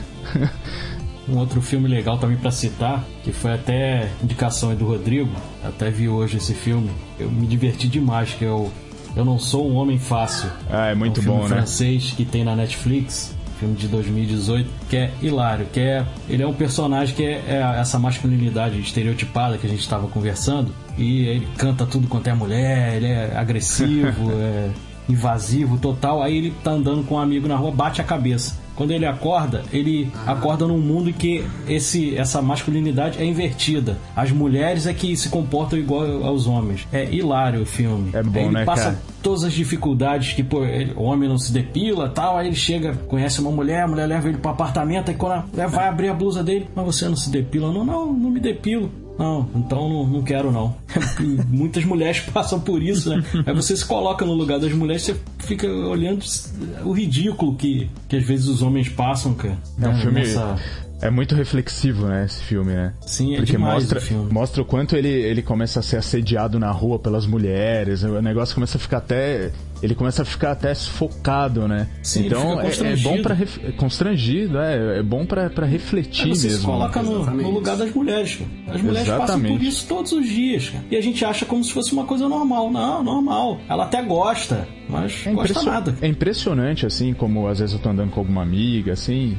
Um outro filme legal também pra citar, que foi até indicação aí do Rodrigo, até vi hoje esse filme, eu me diverti demais, que é o Eu Não Sou um Homem Fácil. Ah, é muito é um filme bom, né? francês que tem na Netflix, filme de dois mil e dezoito, que é hilário, que é, ele é um personagem que é, é essa masculinidade estereotipada que a gente estava conversando, e ele canta tudo quanto é mulher, ele é agressivo, é invasivo total, aí ele tá andando com um amigo na rua, bate a cabeça. Quando ele acorda, ele ah. acorda num mundo em que esse, essa masculinidade é invertida. As mulheres é que se comportam igual aos homens. É hilário o filme. É bom, aí ele né, passa cara? Todas as dificuldades que pô, ele, o homem não se depila e tal. Aí ele chega, conhece uma mulher, a mulher leva ele pro apartamento. Aí quando a mulher vai abrir a blusa dele, mas você não se depila? Não, não, não me depilo. Não, então não, não quero não. Muitas mulheres passam por isso, né? Aí você se coloca no lugar das mulheres, você fica olhando o ridículo que, que às vezes os homens passam, cara. É um filme... Nessa... É muito reflexivo, né, esse filme, né? Sim, é porque demais mostra, o filme. mostra o quanto ele, ele começa a ser assediado na rua pelas mulheres, o negócio começa a ficar até... Ele começa a ficar até sufocado, né? Sim, então é, é bom pra... Ref... Constrangido, é, é bom pra, pra refletir você mesmo. Você se coloca no, no lugar das mulheres, cara. As mulheres Exatamente. passam por isso todos os dias, cara. E a gente acha como se fosse uma coisa normal. Não, normal. Ela até gosta, mas é gosta impression... nada. É impressionante, assim, como às vezes eu tô andando com alguma amiga, assim,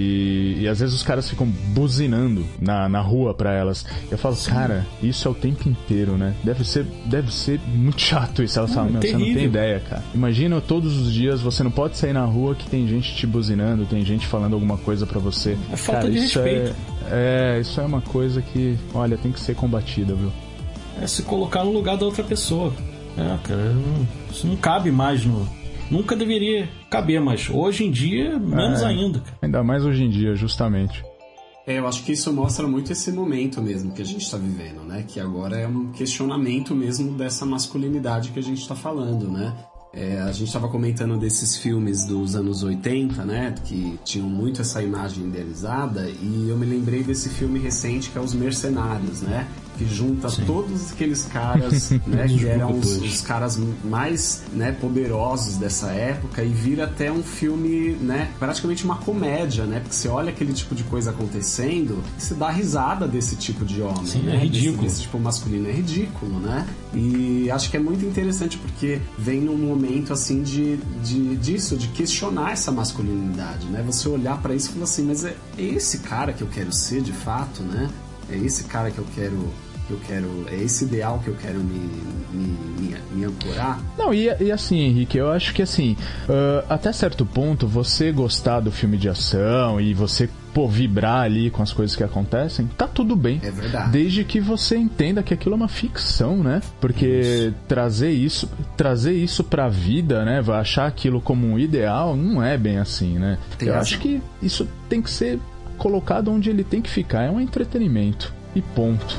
e, e às vezes os caras ficam buzinando na, na rua pra elas. Eu falo, Sim. cara, isso é o tempo inteiro, né? Deve ser, deve ser muito chato isso. Elas falam, meu, você não tem ideia, cara. Imagina todos os dias, você não pode sair na rua que tem gente te buzinando, tem gente falando alguma coisa pra você. É falta cara, de isso respeito. É, é, isso é uma coisa que, olha, tem que ser combatida, viu? É se colocar no lugar da outra pessoa. É, cara, isso não cabe mais no... Nunca deveria caber, mas hoje em dia, menos é, ainda. Cara. Ainda mais hoje em dia, justamente. É, eu acho que isso mostra muito esse momento mesmo que a gente está vivendo, né? Que agora é um questionamento mesmo dessa masculinidade que a gente está falando, né? É, a gente estava comentando desses filmes dos anos oitenta, né, que tinham muito essa imagem idealizada, e eu me lembrei desse filme recente que é Os Mercenários, né, que junta Sim. todos aqueles caras, né, que eram os, os caras mais, né, poderosos dessa época, e vira até um filme, né, praticamente uma comédia, né, porque você olha aquele tipo de coisa acontecendo e você dá risada desse tipo de homem, Sim, né, é ridículo. Desse, desse tipo masculino, é ridículo, né, e acho que é muito interessante porque vem num momento assim de, de disso, de questionar essa masculinidade, né, você olhar pra isso e falar assim, mas é esse cara que eu quero ser de fato, né, é esse cara que eu quero que eu quero, é esse ideal que eu quero me, me, me, me ancorar. Não, e, e assim, Henrique, eu acho que assim, uh, até certo ponto, você gostar do filme de ação e você, pô, vibrar ali com as coisas que acontecem, tá tudo bem. É verdade. Desde que você entenda que aquilo é uma ficção, né? Porque isso. trazer isso, trazer isso pra vida, né? Achar aquilo como um ideal, não é bem assim, né? Tem eu razão. Acho que isso tem que ser colocado onde ele tem que ficar. É um entretenimento. E ponto.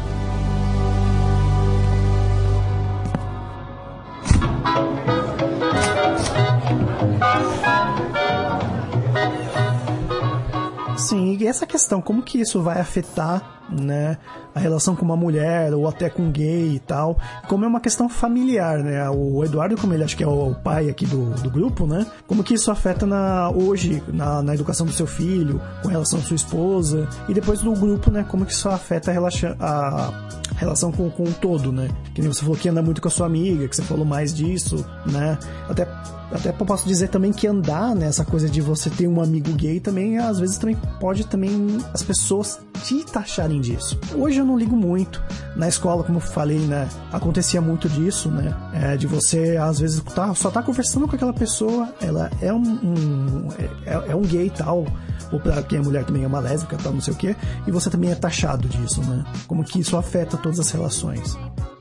Sim, e essa questão, como que isso vai afetar, né, a relação com uma mulher ou até com gay e tal, como é uma questão familiar, né? O Eduardo, como ele acha que é o pai aqui do, do grupo, né? Como que isso afeta na, hoje na, na educação do seu filho, com relação à sua esposa, e depois do grupo, né? Como que isso afeta a relação, a relação com, com o todo, né? Que nem você falou que anda muito com a sua amiga, que você falou mais disso, né? Até Até posso dizer também que andar, né, essa coisa de você ter um amigo gay também, às vezes também pode também as pessoas te taxarem disso. Hoje eu não ligo muito. Na escola, como eu falei, né, acontecia muito disso, né, é, de você às vezes tá, só tá conversando com aquela pessoa, ela é um, um é, é um gay e tal, ou pra quem é mulher também é uma lésbica tal, não sei o quê, e você também é taxado disso, né? Como que isso afeta todas as relações.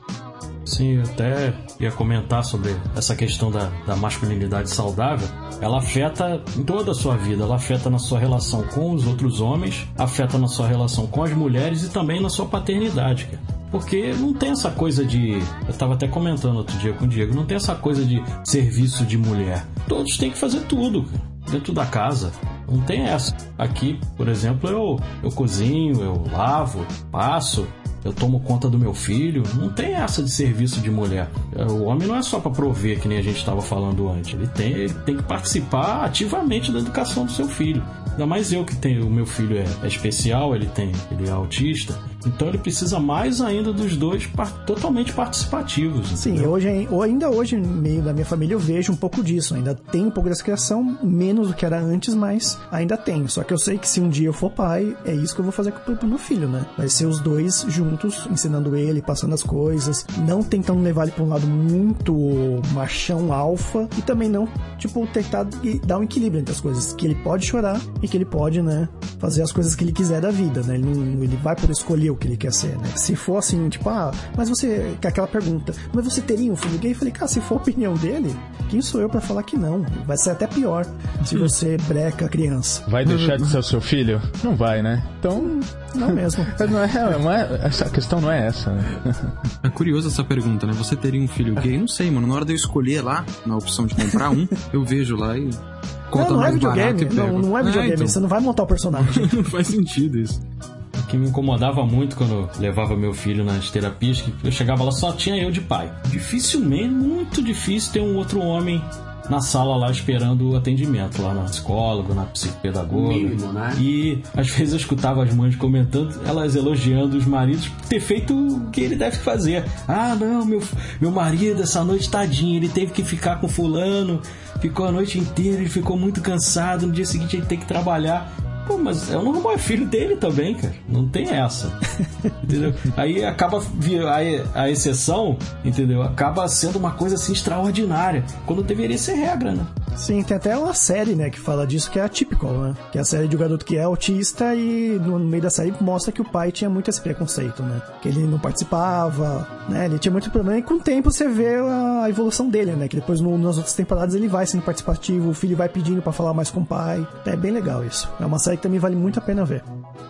Sim, eu até ia comentar sobre essa questão da, da masculinidade saudável. Ela afeta em toda a sua vida, ela afeta na sua relação com os outros homens, afeta na sua relação com as mulheres e também na sua paternidade, cara. Porque não tem essa coisa de... Eu estava até comentando outro dia com o Diego, não tem essa coisa de serviço de mulher. Todos têm que fazer tudo, cara, dentro da casa. Não tem essa. Aqui, por exemplo, eu, eu cozinho, eu lavo, passo, eu tomo conta do meu filho. Não tem essa de serviço de mulher. O homem não é só para prover, que nem a gente estava falando antes. Ele tem, ele tem que participar ativamente da educação do seu filho. Ainda mais eu que tenho, o meu filho é, é especial, ele tem, ele é autista. Então ele precisa mais ainda dos dois par, totalmente participativos. Sim, entendeu? hoje, ou ainda hoje, no meio da minha família, eu vejo um pouco disso. Ainda tem um pouco dessa criação, menos do que era antes, mas ainda tem. Só que eu sei que se um dia eu for pai, é isso que eu vou fazer pro, pro meu filho, né? Vai ser os dois juntos, ensinando ele, passando as coisas, não tentando levar ele pra um lado muito machão, alfa, e também não, tipo, tentar dar um equilíbrio entre as coisas. Que ele pode chorar e que ele pode, né, fazer as coisas que ele quiser da vida, né? Ele, não, ele vai poder escolher o que ele quer ser, né? Se for assim, tipo, ah, mas você... Aquela pergunta, mas você teria um filho gay? Eu falei, cara, se for a opinião dele, quem sou eu pra falar que não? Vai ser até pior se você breca a criança. Vai deixar de ser o seu filho? Não vai, né? Então... Não mesmo. Não é, não é, essa questão não é essa, né? É curiosa essa pergunta, né? Você teria um filho gay? Não sei, mano. Na hora de eu escolher lá, na opção de comprar um, eu vejo lá e... Não, não é videogame, não, não é videogame, é, então. Você não vai montar o personagem. Não faz sentido isso. O que me incomodava muito quando eu levava meu filho nas terapias, que eu chegava lá, só tinha eu de pai. Dificilmente, muito difícil ter um outro homem na sala lá esperando o atendimento, lá na psicóloga, na psicopedagoga. Mínimo, né? E às vezes eu escutava as mães comentando, elas elogiando os maridos por ter feito o que ele deve fazer. Ah, não, meu, meu marido essa noite tadinho, ele teve que ficar com fulano, ficou a noite inteira, ele ficou muito cansado, no dia seguinte ele tem que trabalhar. Pô, mas é o normal, é filho dele também, cara. Não tem essa. Entendeu? Aí acaba, a, a exceção, entendeu? Acaba sendo uma coisa assim extraordinária, quando deveria ser regra, né? Sim, tem até uma série, né, que fala disso, que é a Typical, né? Que é a série de um garoto que é autista e no meio da série mostra que o pai tinha muito esse preconceito, né? Que ele não participava, né? Ele tinha muito problema e com o tempo você vê a evolução dele, né? Que depois no, nas outras temporadas ele vai sendo participativo, o filho vai pedindo pra falar mais com o pai. É bem legal isso. É uma série que também vale muito a pena ver.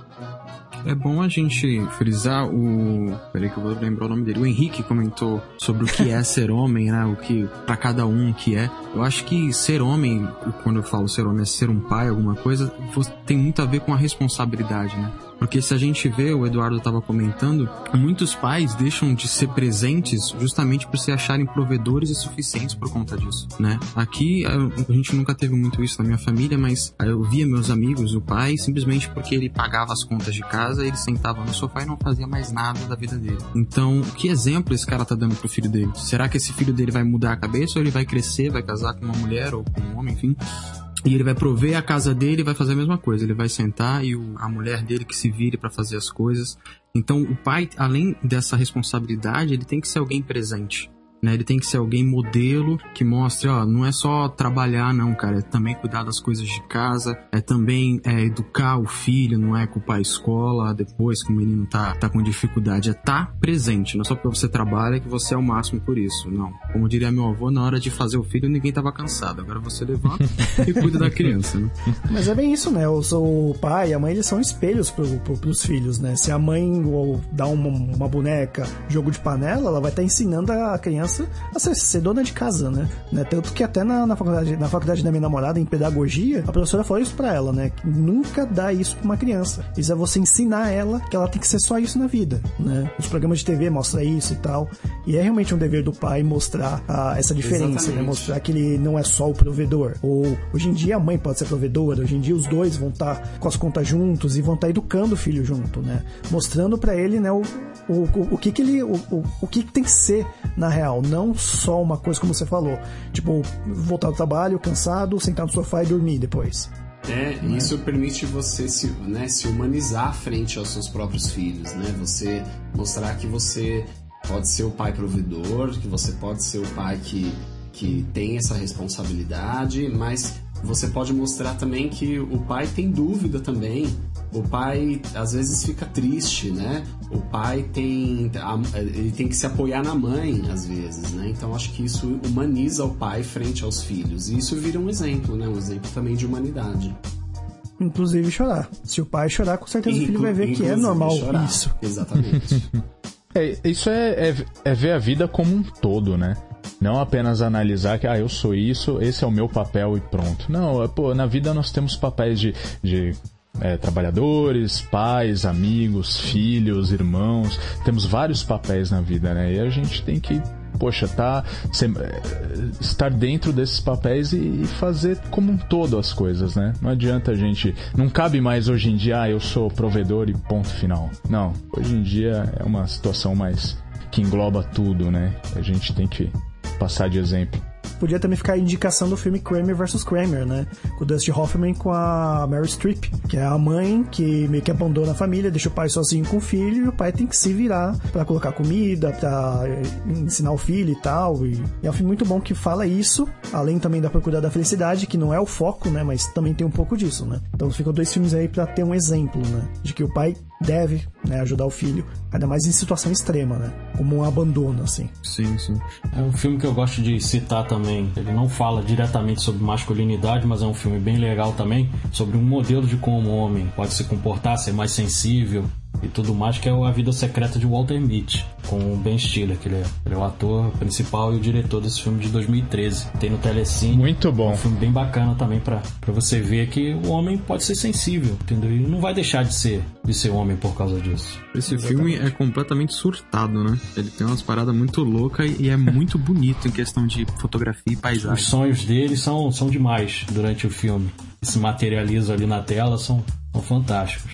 É bom a gente frisar o... Peraí que eu vou lembrar o nome dele. O Henrique comentou sobre o que é ser homem, né? O que pra cada um que é. Eu acho que ser homem, quando eu falo ser homem, é ser um pai, alguma coisa, tem muito a ver com a responsabilidade, né? Porque se a gente vê, o Eduardo estava comentando, muitos pais deixam de ser presentes justamente por se acharem provedores e suficientes por conta disso, né? Aqui, a gente nunca teve muito isso na minha família, mas eu via meus amigos, o pai, simplesmente porque ele pagava as contas de casa, ele sentava no sofá e não fazia mais nada da vida dele. Então, que exemplo esse cara tá dando pro filho dele? Será que esse filho dele vai mudar a cabeça ou ele vai crescer, vai casar com uma mulher ou com um homem, enfim... E ele vai prover a casa dele e vai fazer a mesma coisa. Ele vai sentar e o, a mulher dele que se vire para fazer as coisas. Então, o pai, além dessa responsabilidade, ele tem que ser alguém presente. né? Ele tem que ser alguém modelo, que mostre, ó, não é só trabalhar não, cara, é também cuidar das coisas de casa, é também é, educar o filho, não é culpar a escola depois que o menino tá, tá com dificuldade, é tá presente, não é só porque você trabalha que você é o máximo por isso, não. Como diria meu avô, na hora de fazer o filho ninguém tava cansado, agora você levanta e cuida da criança, né? Mas é bem isso, né? O seu pai e a mãe, eles são espelhos pro, pro, pros filhos, né? Se a mãe ou dá uma, uma boneca, jogo de panela, ela vai estar tá ensinando a criança a ser, ser dona de casa, né? né? Tanto que até na, na, faculdade, na faculdade da minha namorada, em pedagogia, a professora falou isso pra ela, né? Que nunca dá isso pra uma criança. Isso é você ensinar ela que ela tem que ser só isso na vida, né? Os programas de T V mostram isso e tal. E é realmente um dever do pai mostrar ah, essa diferença, Exatamente. né? Mostrar que ele não é só o provedor. Ou, hoje em dia, a mãe pode ser provedora, hoje em dia os dois vão estar tá com as contas juntos e vão estar tá educando o filho junto, né? Mostrando pra ele, né, o, o, o, o que que ele, o, o, o que que tem que ser na real, não só uma coisa como você falou, tipo, voltar do trabalho, cansado, sentar no sofá e dormir depois. É, né? Isso permite você se, né, se humanizar frente aos seus próprios filhos, né? Você mostrar que você pode ser o pai provedor, que você pode ser o pai que, que tem essa responsabilidade, mas você pode mostrar também que o pai tem dúvida também. O pai às vezes fica triste, né? O pai tem, ele tem que se apoiar na mãe às vezes, né? Então acho que isso humaniza o pai frente aos filhos. E isso vira um exemplo, né? Um exemplo também de humanidade. Inclusive chorar. Se o pai chorar, com certeza Inclu- o filho vai ver que é normal chorar. Isso. Exatamente. é, isso é, é, é ver a vida como um todo, né? Não apenas analisar que, ah, eu sou isso, esse é o meu papel e pronto. Não, pô, na vida nós temos papéis de, de é, trabalhadores, pais, amigos, filhos, irmãos. Temos vários papéis na vida, né? E a gente tem que, poxa, tá, ser, estar dentro desses papéis e, e fazer como um todo as coisas, né? Não adianta a gente... Não cabe mais hoje em dia, ah, eu sou provedor e ponto final. Não, hoje em dia é uma situação mais... que engloba tudo, né? A gente tem que passar de exemplo. Podia também ficar a indicação do filme Kramer versus. Kramer, né? Com o Dustin Hoffman com a Meryl Streep, que é a mãe que meio que abandona a família, deixa o pai sozinho com o filho, e o pai tem que se virar pra colocar comida, pra ensinar o filho e tal. E é um filme muito bom que fala isso, além também da Procura da Felicidade, que não é o foco, né? Mas também tem um pouco disso, né? Então ficam dois filmes aí pra ter um exemplo, né? De que o pai deve, né, ajudar o filho, ainda mais em situação extrema, né? Como um abandono, assim. Sim, sim. É um filme que eu gosto de citar também. Ele não fala diretamente sobre masculinidade, mas é um filme bem legal também, sobre um modelo de como o homem pode se comportar, ser mais sensível e tudo mais, que é A Vida Secreta de Walter Mitty, com o Ben Stiller, que ele é, ele é o ator principal e o diretor desse filme de dois mil e treze. Tem no Telecine. Muito bom. É um filme bem bacana também pra, pra você ver que o homem pode ser sensível, entendeu? E não vai deixar de ser, de ser homem por causa disso. Esse Exatamente. filme é completamente surtado, né? Ele tem umas paradas muito loucas e é muito bonito em questão de fotografia e paisagem. Os sonhos dele são, são demais durante o filme. Que se materializam ali na tela, são, são fantásticos.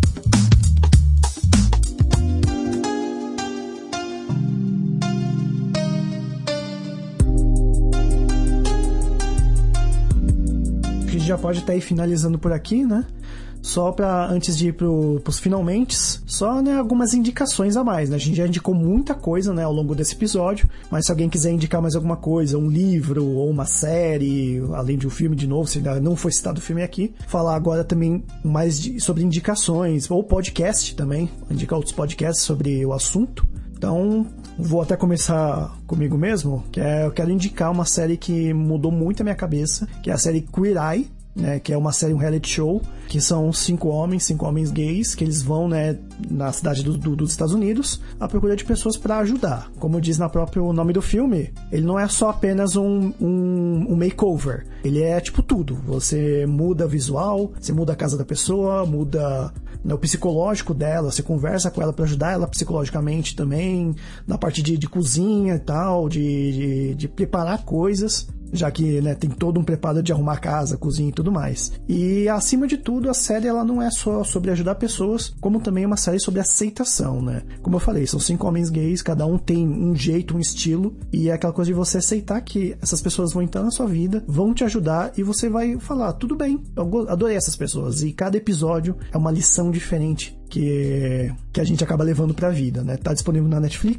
Já pode estar aí finalizando por aqui, né? Só pra, antes de ir pro, pros finalmente, só, né, algumas indicações a mais, né? A gente já indicou muita coisa, né, ao longo desse episódio, mas se alguém quiser indicar mais alguma coisa, um livro ou uma série, além de um filme de novo, se ainda não foi citado o filme aqui, falar agora também mais de, sobre indicações, ou podcast também, indicar outros podcasts sobre o assunto. Então, vou até começar comigo mesmo, que é, eu quero indicar uma série que mudou muito a minha cabeça, que é a série Queer Eye, né, que é uma série, um reality show, que são cinco homens, cinco homens gays, que eles vão, né, na cidade do, do, dos Estados Unidos à procura de pessoas para ajudar. Como diz no próprio nome do filme, ele não é só apenas um, um, um makeover, ele é tipo tudo. Você muda visual, você muda a casa da pessoa, muda, né, o psicológico dela, você conversa com ela para ajudar ela psicologicamente também, na parte de, de cozinha e tal, de, de, de preparar coisas, já que, né, tem todo um preparo de arrumar casa, cozinha e tudo mais. E, acima de tudo, a série ela não é só sobre ajudar pessoas, como também é uma série sobre aceitação, né? Como eu falei, são cinco homens gays, cada um tem um jeito, um estilo, e é aquela coisa de você aceitar que essas pessoas vão entrar na sua vida, vão te ajudar, e você vai falar, tudo bem, eu adorei essas pessoas. E cada episódio é uma lição diferente que, que a gente acaba levando pra vida, né? Tá disponível na Netflix, tá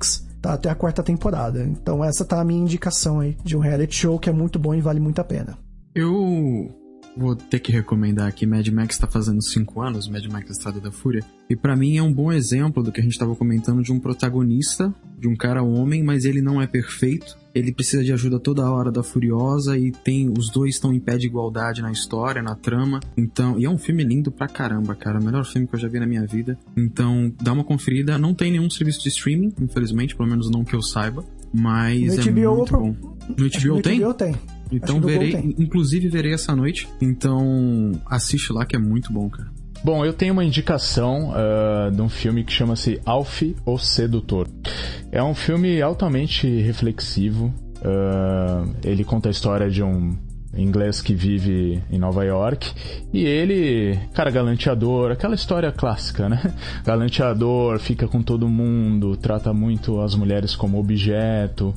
tá até a quarta temporada. Então essa tá a minha indicação aí de um reality show que é muito bom e vale muito a pena. Eu vou ter que recomendar aqui, Mad Max tá fazendo cinco anos, Mad Max Estrada da Fúria, e pra mim é um bom exemplo do que a gente tava comentando de um protagonista, de um cara homem, mas ele não é perfeito, ele precisa de ajuda toda hora da Furiosa e tem, os dois estão em pé de igualdade na história, na trama, então, e é um filme lindo pra caramba, cara, o melhor filme que eu já vi na minha vida, então dá uma conferida, não tem nenhum serviço de streaming, infelizmente, pelo menos não que eu saiba, mas no é H B O muito pro... bom. No H B O tem? No H B O tem. Então verei, inclusive verei essa noite. Então assiste lá que é muito bom, cara. Bom, eu tenho uma indicação uh, de um filme que chama-se Alf, o Sedutor. É um filme altamente reflexivo. Uh, ele conta a história de um inglês que vive em Nova York e ele, cara, galanteador, aquela história clássica, né? Galanteador, fica com todo mundo, trata muito as mulheres como objeto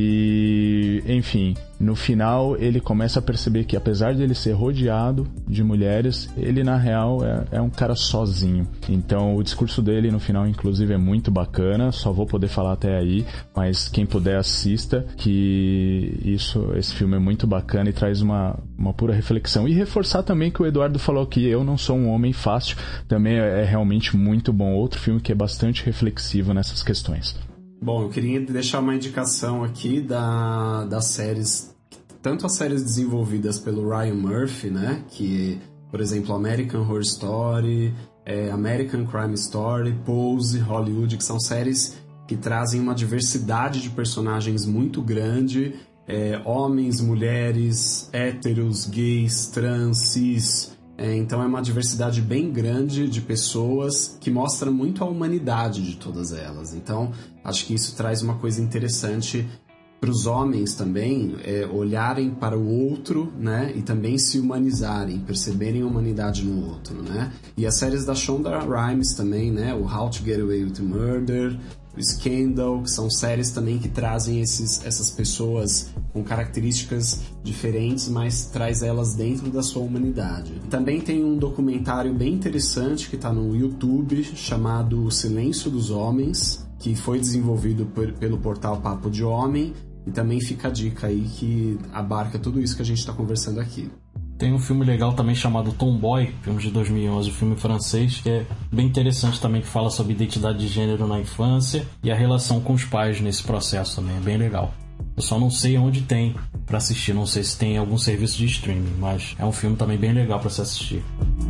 e, enfim, no final ele começa a perceber que apesar de ele ser rodeado de mulheres, ele na real é, é um cara sozinho. Então o discurso dele no final inclusive é muito bacana, só vou poder falar até aí, mas quem puder assista, que isso, esse filme é muito bacana e traz uma, uma pura reflexão. E reforçar também que o Eduardo falou que Eu Não Sou um Homem Fácil, também é, é realmente muito bom, outro filme que é bastante reflexivo nessas questões. Bom, eu queria deixar uma indicação aqui da, das séries, tanto as séries desenvolvidas pelo Ryan Murphy, né, que, por exemplo, American Horror Story, é, American Crime Story, Pose, Hollywood, que são séries que trazem uma diversidade de personagens muito grande, é, homens, mulheres, héteros, gays, trans, cis. É, então é uma diversidade bem grande de pessoas que mostra muito a humanidade de todas elas. Então acho que isso traz uma coisa interessante para os homens também, é, olharem para o outro, né, e também se humanizarem, perceberem a humanidade no outro, né? E as séries da Shonda Rhimes também, né, o How to Get Away with Murder, o Scandal, que são séries também que trazem esses, essas pessoas com características diferentes, mas traz elas dentro da sua humanidade. Também tem um documentário bem interessante que está no YouTube, chamado O Silêncio dos Homens, que foi desenvolvido por, pelo portal Papo de Homem, e também fica a dica aí que abarca tudo isso que a gente está conversando aqui. Tem um filme legal também chamado Tomboy, filme de dois mil e onze, um filme francês, que é bem interessante também, que fala sobre identidade de gênero na infância e a relação com os pais nesse processo também, é bem legal. Eu só não sei onde tem pra assistir, não sei se tem em algum serviço de streaming, mas é um filme também bem legal pra se assistir.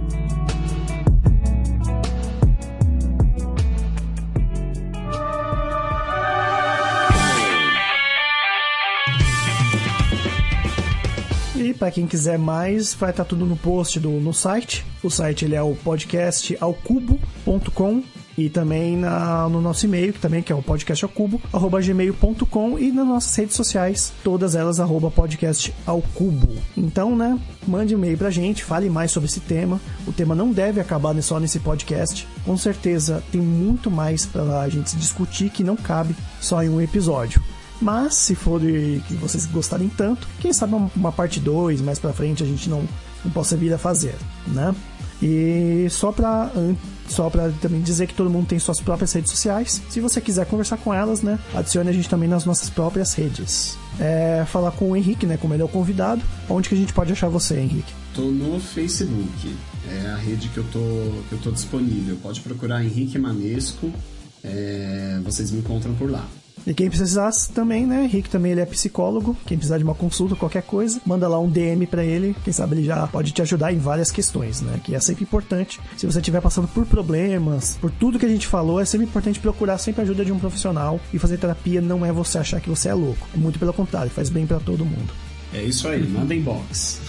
E para quem quiser mais, vai estar tudo no post do, no site. O site ele é o podcast ao cubo ponto com e também na, no nosso e-mail, que também que é o podcast ao cubo, arroba gmail ponto com, e nas nossas redes sociais, todas elas arroba podcast ao cubo. Então, né, mande um e-mail pra gente, fale mais sobre esse tema. O tema não deve acabar só nesse podcast. Com certeza tem muito mais pra gente discutir que não cabe só em um episódio. Mas, se for de que vocês gostarem tanto, quem sabe uma, uma parte dois, mais pra frente, a gente não, não possa vir a fazer, né? E só pra, só pra também dizer que todo mundo tem suas próprias redes sociais. Se você quiser conversar com elas, né, adicione a gente também nas nossas próprias redes. É, falar com o Henrique, né, como ele é o convidado. Onde que a gente pode achar você, Henrique? Tô no Facebook, é a rede que eu tô, que eu tô disponível. Pode procurar Henrique Manesco, é, vocês me encontram por lá. E quem precisar também, né? Henrique também ele é psicólogo. Quem precisar de uma consulta, qualquer coisa, manda lá um D M pra ele. Quem sabe ele já pode te ajudar em várias questões, né? Que é sempre importante. Se você estiver passando por problemas, por tudo que a gente falou, é sempre importante procurar sempre a ajuda de um profissional. E fazer terapia não é você achar que você é louco. É muito pelo contrário, faz bem pra todo mundo. É isso aí, manda inbox.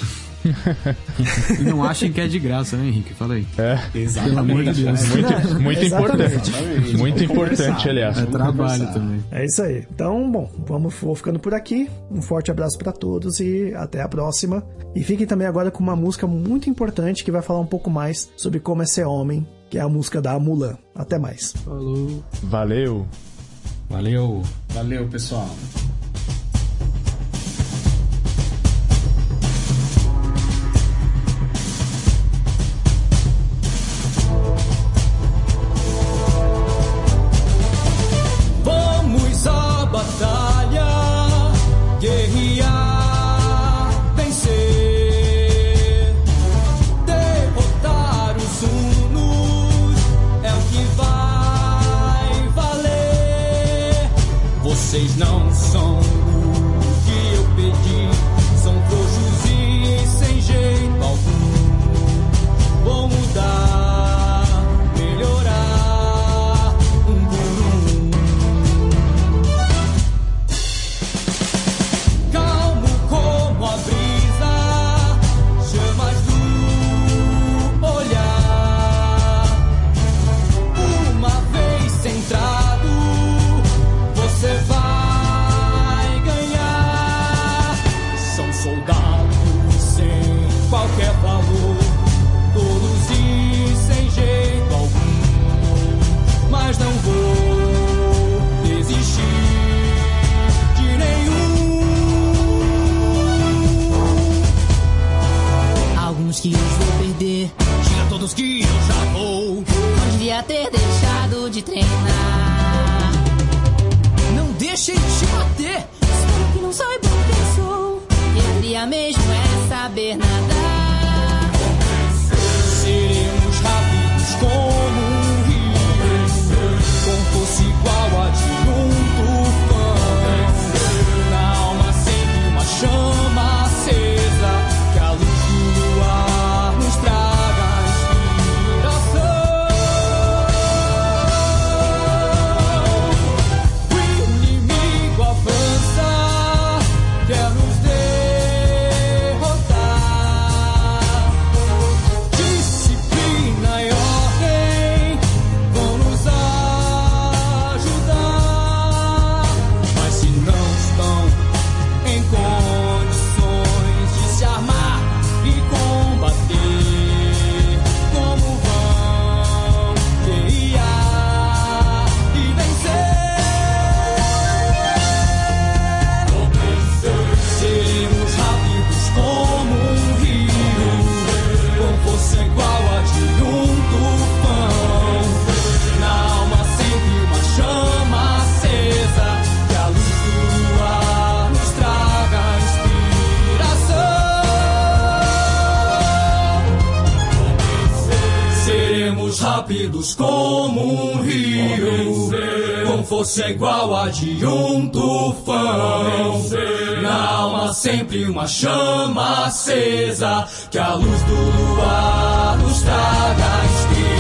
E não achem que é de graça, né, Henrique? Fala aí. É, exatamente. Pelo amor de Deus. Muito, muito importante. Exatamente. Muito importante, aliás. É trabalho também. É isso aí. Então, bom, vamos vou ficando por aqui. Um forte abraço pra todos e até a próxima. E fiquem também agora com uma música muito importante que vai falar um pouco mais sobre como é ser homem, que é a música da Mulan. Até mais. Falou. Valeu. Valeu. Valeu, pessoal. Vamos não são o que eu pedi, são frouxos e sem jeito algum. Vou mudar, melhorar, um por um. Calmo como a brisa, chamas do olhar. Uma vez centrado, você vai ganhar. São soldados sem qualquer valor, tolos e sem jeito algum. Mas não vou desistir de nenhum. Alguns que hoje vou perder, Diga a todos que eu já vou. não devia ter deixado de treinar. Não deixem de bater. Espero que não saibam quem sou. Eu queria mesmo é saber nadar. Seremos rápidos como um rio, com força igual a de um tufão. Na alma sempre uma chama acesa, que a luz do luar nos traga inspiração. O inimigo avança, quer nos derrotar. Disciplina e ordem vão nos ajudar. Mas se não estão em condições de se armar e combater, como vão guerrear e vencer? Seremos rápidos como um rio, com força igual a de um tufão. Na alma sempre uma chama acesa, que a luz do luar nos traga inspiração. Seremos rápidos como um rio, com força igual a de um tufão. Na alma sempre uma chama acesa, que a luz do luar nos traga inspiração.